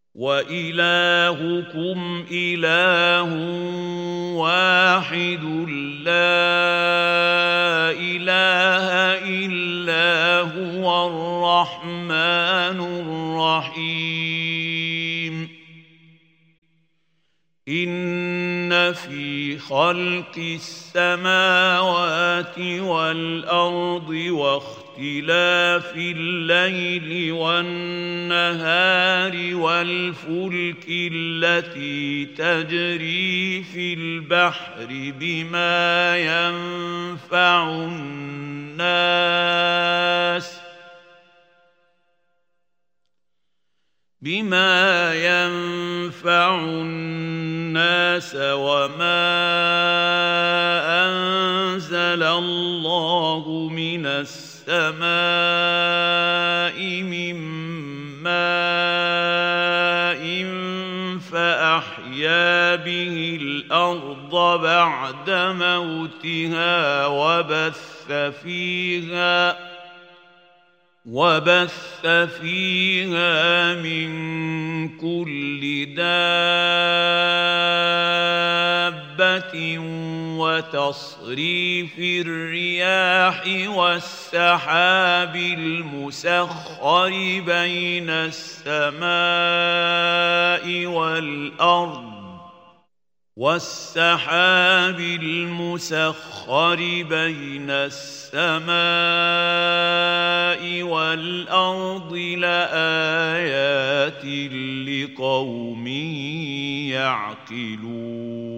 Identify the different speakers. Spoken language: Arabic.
Speaker 1: وإلهكم إله واحد لا إله إلا هو الرحمن الرحيم إن في خلق السماوات والأرض واختلاف الليل والنهار والفلك التي تجري في البحر بما ينفع الناس وما أنزل الله من السماء من ماء فأحيا به الأرض بعد موتها وبث فيها من كل دابة وتصريف الرياح والسحاب المسخر بين السماء والأرض لآيات لقوم يعقلون